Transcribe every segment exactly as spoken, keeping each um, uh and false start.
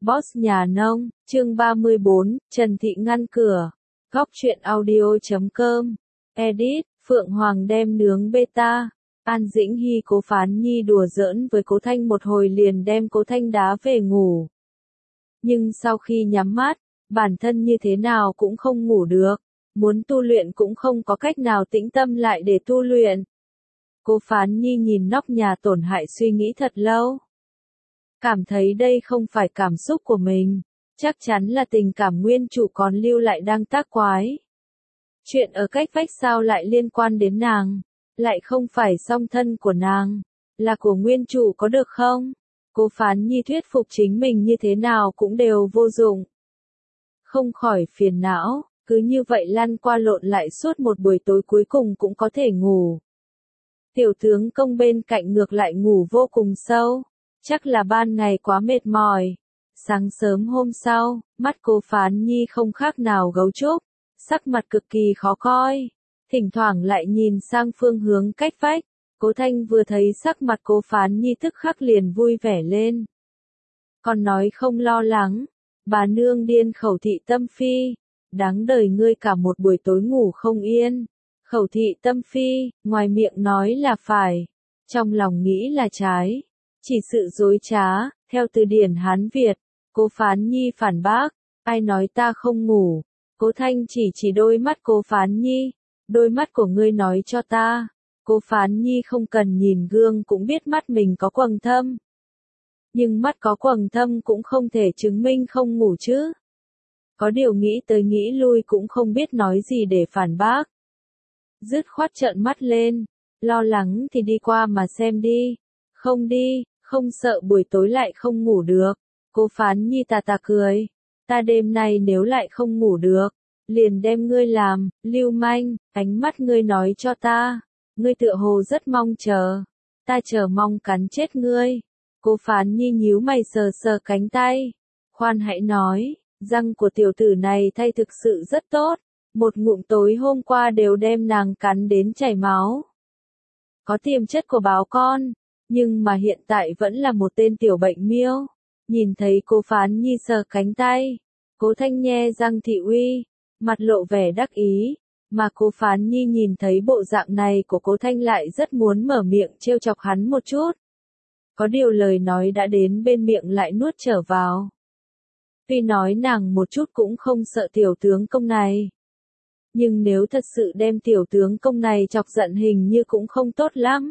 Boss nhà nông, chương ba mươi bốn, Trần Thị ngăn cửa. Góc truyện audio chấm com. Edit, Phượng Hoàng đem nướng beta. An Dĩnh Hy Cố Phán Nhi đùa giỡn với Cố Thanh một hồi liền đem Cố Thanh đá về ngủ. Nhưng sau khi nhắm mắt, bản thân như thế nào cũng không ngủ được. Muốn tu luyện cũng không có cách nào tĩnh tâm lại để tu luyện. Cố Phán Nhi nhìn nóc nhà tổn hại suy nghĩ thật lâu. Cảm thấy đây không phải cảm xúc của mình, chắc chắn là tình cảm nguyên chủ còn lưu lại đang tác quái. Chuyện ở cách vách sao lại liên quan đến nàng, lại không phải song thân của nàng, là của nguyên chủ có được không? Cố Phán Nhi thuyết phục chính mình như thế nào cũng đều vô dụng. Không khỏi phiền não, cứ như vậy lăn qua lộn lại suốt một buổi tối cuối cùng cũng có thể ngủ. Tiểu tướng công bên cạnh ngược lại ngủ vô cùng sâu. Chắc là ban ngày quá mệt mỏi. Sáng sớm hôm sau, mắt Cố Phán Nhi không khác nào gấu trúc, sắc mặt cực kỳ khó coi. Thỉnh thoảng lại nhìn sang phương hướng cách vách. Cố Thanh vừa thấy sắc mặt Cố Phán Nhi tức khắc liền vui vẻ lên. Còn nói không lo lắng, bà nương điên Khẩu Thị Tâm Phi, đáng đời ngươi cả một buổi tối ngủ không yên. Khẩu Thị Tâm Phi, ngoài miệng nói là phải, trong lòng nghĩ là trái. Chỉ sự dối trá, theo từ điển Hán Việt, Cố Phán Nhi phản bác, ai nói ta không ngủ. Cố Thanh chỉ chỉ đôi mắt Cố Phán Nhi, đôi mắt của ngươi nói cho ta. Cố Phán Nhi không cần nhìn gương cũng biết mắt mình có quầng thâm. Nhưng mắt có quầng thâm cũng không thể chứng minh không ngủ chứ. Có điều nghĩ tới nghĩ lui cũng không biết nói gì để phản bác. Dứt khoát trợn mắt lên, lo lắng thì đi qua mà xem đi. Không đi, không sợ buổi tối lại không ngủ được. Cố Phán Nhi tà tà cười. Ta đêm nay nếu lại không ngủ được, liền đem ngươi làm, lưu manh, ánh mắt ngươi nói cho ta. Ngươi tựa hồ rất mong chờ. Ta chờ mong cắn chết ngươi. Cố Phán Nhi nhíu mày sờ sờ cánh tay. Khoan hãy nói, răng của tiểu tử này thay thực sự rất tốt. Một ngụm tối hôm qua đều đem nàng cắn đến chảy máu. Có tiềm chất của báo con. Nhưng mà hiện tại vẫn là một tên tiểu bệnh miêu. Nhìn thấy Cố Phán Nhi sờ cánh tay, Cố Thanh nhe răng thị uy, mặt lộ vẻ đắc ý. Mà Cố Phán Nhi nhìn thấy bộ dạng này của Cố Thanh lại rất muốn mở miệng trêu chọc hắn một chút. Có điều lời nói đã đến bên miệng lại nuốt trở vào. Tuy nói nàng một chút cũng không sợ tiểu tướng công này. Nhưng nếu thật sự đem tiểu tướng công này chọc giận hình như cũng không tốt lắm.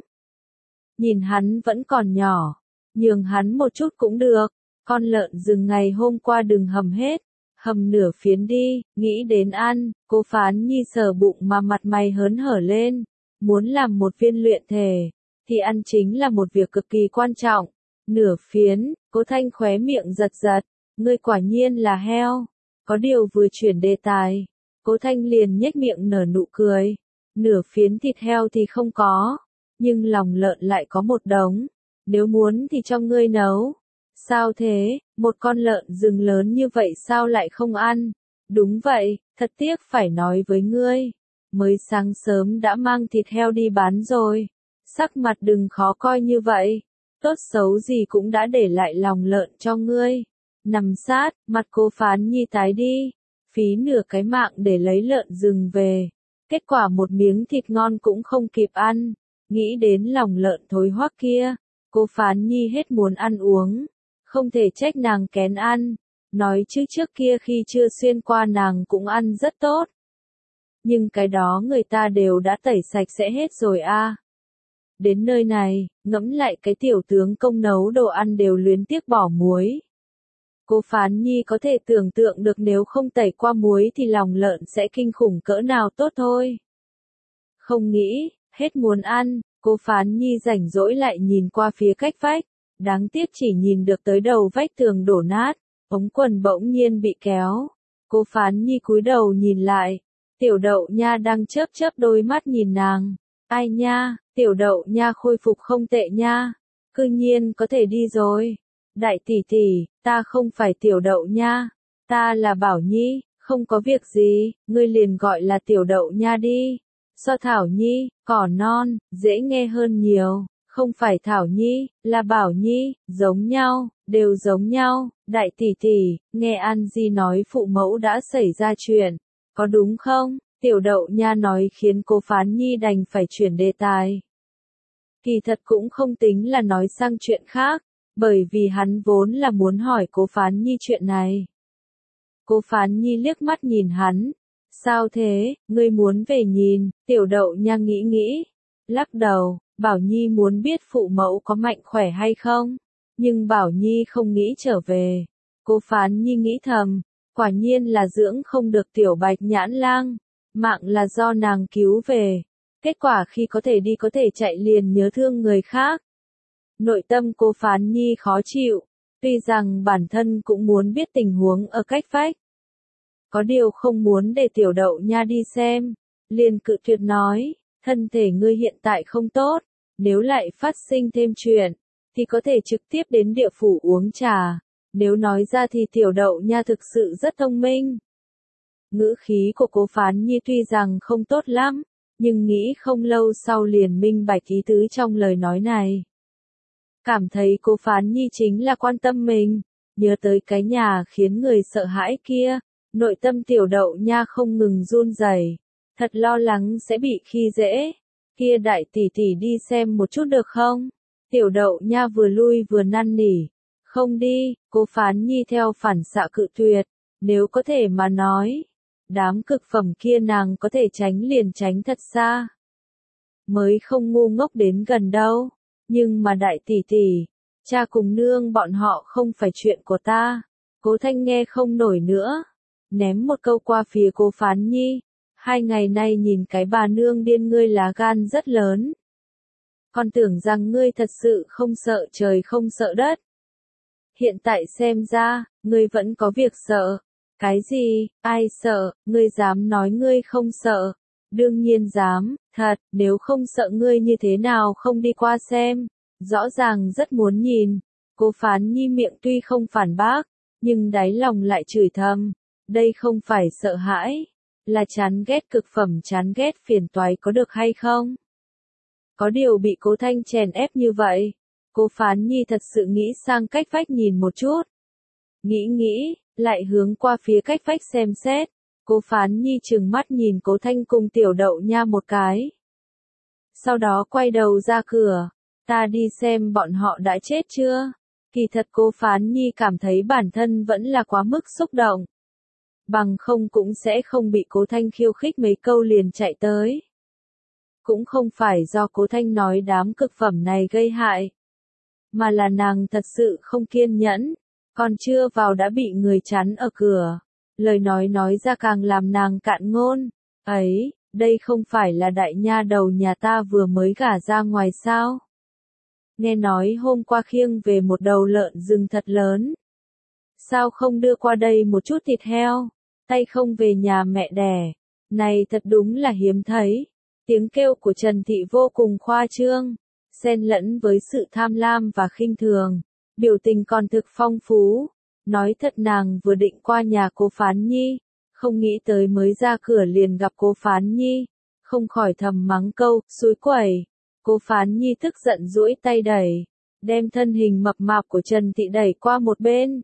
Nhìn hắn vẫn còn nhỏ, nhường hắn một chút cũng được. Con lợn rừng ngày hôm qua đừng hầm hết, hầm nửa phiến đi, nghĩ đến ăn. Cố Phán Nhi sờ bụng mà mặt mày hớn hở lên. Muốn làm một viên luyện thể, thì ăn chính là một việc cực kỳ quan trọng. Nửa phiến, Cố Thanh khóe miệng giật giật, ngươi quả nhiên là heo. Có điều vừa chuyển đề tài, Cố Thanh liền nhếch miệng nở nụ cười. Nửa phiến thịt heo thì không có. Nhưng lòng lợn lại có một đống, nếu muốn thì cho ngươi nấu. Sao thế, một con lợn rừng lớn như vậy sao lại không ăn? Đúng vậy, thật tiếc phải nói với ngươi. Mới sáng sớm đã mang thịt heo đi bán rồi. Sắc mặt đừng khó coi như vậy. Tốt xấu gì cũng đã để lại lòng lợn cho ngươi. Nằm sát, mặt Cố Phán Nhi tái đi. Phí nửa cái mạng để lấy lợn rừng về. Kết quả một miếng thịt ngon cũng không kịp ăn. Nghĩ đến lòng lợn thối hoắc kia, Cố Phán Nhi hết muốn ăn uống. Không thể trách nàng kén ăn. Nói chứ trước kia khi chưa xuyên qua nàng cũng ăn rất tốt. Nhưng cái đó người ta đều đã tẩy sạch sẽ hết rồi a. À. Đến nơi này, ngẫm lại cái tiểu tướng công nấu đồ ăn đều luyến tiếc bỏ muối. Cố Phán Nhi có thể tưởng tượng được nếu không tẩy qua muối thì lòng lợn sẽ kinh khủng cỡ nào tốt thôi. Không nghĩ, hết muốn ăn, Cố Phán Nhi rảnh rỗi lại nhìn qua phía cách vách. Đáng tiếc chỉ nhìn được tới đầu vách tường đổ nát, ống quần bỗng nhiên bị kéo. Cố Phán Nhi cúi đầu nhìn lại, tiểu đậu nha đang chớp chớp đôi mắt nhìn nàng. Ai nha, tiểu đậu nha khôi phục không tệ nha, cư nhiên có thể đi rồi. Đại tỷ tỷ, ta không phải tiểu đậu nha, ta là Bảo Nhi, không có việc gì, ngươi liền gọi là tiểu đậu nha đi. So Thảo Nhi, cỏ non, dễ nghe hơn nhiều. Không phải Thảo Nhi, là Bảo Nhi, giống nhau, đều giống nhau, đại tỷ tỷ, nghe An Di nói phụ mẫu đã xảy ra chuyện, có đúng không? Tiểu Đậu Nha nói khiến cô Phán Nhi đành phải chuyển đề tài. Kỳ thật cũng không tính là nói sang chuyện khác, bởi vì hắn vốn là muốn hỏi cô Phán Nhi chuyện này. Cô Phán Nhi liếc mắt nhìn hắn. Sao thế, ngươi muốn về nhìn, Tiểu Đậu Nha nghĩ nghĩ, lắc đầu, Bảo Nhi muốn biết phụ mẫu có mạnh khỏe hay không, nhưng Bảo Nhi không nghĩ trở về. Cô Phán Nhi nghĩ thầm, quả nhiên là dưỡng không được Tiểu Bạch Nhãn Lang, mạng là do nàng cứu về. Kết quả khi có thể đi có thể chạy liền nhớ thương người khác. Nội tâm cô Phán Nhi khó chịu, tuy rằng bản thân cũng muốn biết tình huống ở cách vách. Có điều không muốn để Tiểu Đậu Nha đi xem, liền cự tuyệt nói, thân thể ngươi hiện tại không tốt, nếu lại phát sinh thêm chuyện, thì có thể trực tiếp đến địa phủ uống trà, nếu nói ra thì Tiểu Đậu Nha thực sự rất thông minh. Ngữ khí của cô Phán Nhi tuy rằng không tốt lắm, nhưng nghĩ không lâu sau liền minh bạch ý tứ trong lời nói này. Cảm thấy cô Phán Nhi chính là quan tâm mình, nhớ tới cái nhà khiến người sợ hãi kia, nội tâm Tiểu Đậu Nha không ngừng run rẩy, thật lo lắng sẽ bị khi dễ. Kia đại tỷ tỷ đi xem một chút được không? Tiểu Đậu Nha vừa lui vừa năn nỉ. Không đi, cô Phán Nhi theo phản xạ cự tuyệt, nếu có thể mà nói. Đám cực phẩm kia nàng có thể tránh liền tránh thật xa. Mới không ngu ngốc đến gần đâu. Nhưng mà đại tỷ tỷ, cha cùng nương bọn họ không phải chuyện của ta. Cố Thanh nghe không nổi nữa. Ném một câu qua phía cô Phán Nhi. Hai ngày nay nhìn cái bà nương điên ngươi lá gan rất lớn. Con tưởng rằng ngươi thật sự không sợ trời không sợ đất. Hiện tại xem ra, ngươi vẫn có việc sợ. Cái gì, ai sợ, ngươi dám nói ngươi không sợ. Đương nhiên dám, thật, nếu không sợ ngươi như thế nào không đi qua xem. Rõ ràng rất muốn nhìn. Cô Phán Nhi miệng tuy không phản bác, nhưng đáy lòng lại chửi thầm. Đây không phải sợ hãi, là chán ghét cực phẩm, chán ghét phiền toái có được hay không? Có điều bị Cố Thanh chèn ép như vậy, cô Phán Nhi thật sự nghĩ sang cách vách nhìn một chút. Nghĩ nghĩ, lại hướng qua phía cách vách xem xét, cô Phán Nhi trừng mắt nhìn Cố Thanh cùng Tiểu Đậu Nha một cái. Sau đó quay đầu ra cửa, ta đi xem bọn họ đã chết chưa? Kỳ thật cô Phán Nhi cảm thấy bản thân vẫn là quá mức xúc động. Bằng không cũng sẽ không bị Cố Thanh khiêu khích mấy câu liền chạy tới. Cũng không phải do Cố Thanh nói đám cực phẩm này gây hại, mà là nàng thật sự không kiên nhẫn, còn chưa vào đã bị người chắn ở cửa. Lời nói nói ra càng làm nàng cạn ngôn. Ấy, đây không phải là đại nha đầu nhà ta vừa mới gả ra ngoài sao? Nghe nói hôm qua khiêng về một đầu lợn rừng thật lớn. Sao không đưa qua đây một chút thịt heo, tay không về nhà mẹ đẻ? Này thật đúng là hiếm thấy. Tiếng kêu của Trần Thị vô cùng khoa trương, xen lẫn với sự tham lam và khinh thường, biểu tình còn thực phong phú. Nói thật nàng vừa định qua nhà cô Phán Nhi, không nghĩ tới mới ra cửa liền gặp cô Phán Nhi, không khỏi thầm mắng câu, xúi quẩy. Cô Phán Nhi tức giận duỗi tay đẩy, đem thân hình mập mạp của Trần Thị đẩy qua một bên.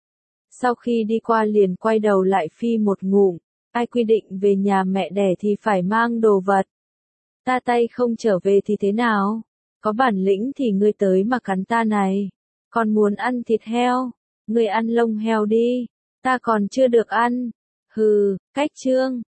Sau khi đi qua liền quay đầu lại phi một ngụm, ai quy định về nhà mẹ đẻ thì phải mang đồ vật. Ta tay không trở về thì thế nào? Có bản lĩnh thì ngươi tới mà cắn ta này. Còn muốn ăn thịt heo? Ngươi ăn lông heo đi, ta còn chưa được ăn. Hừ, cách trương.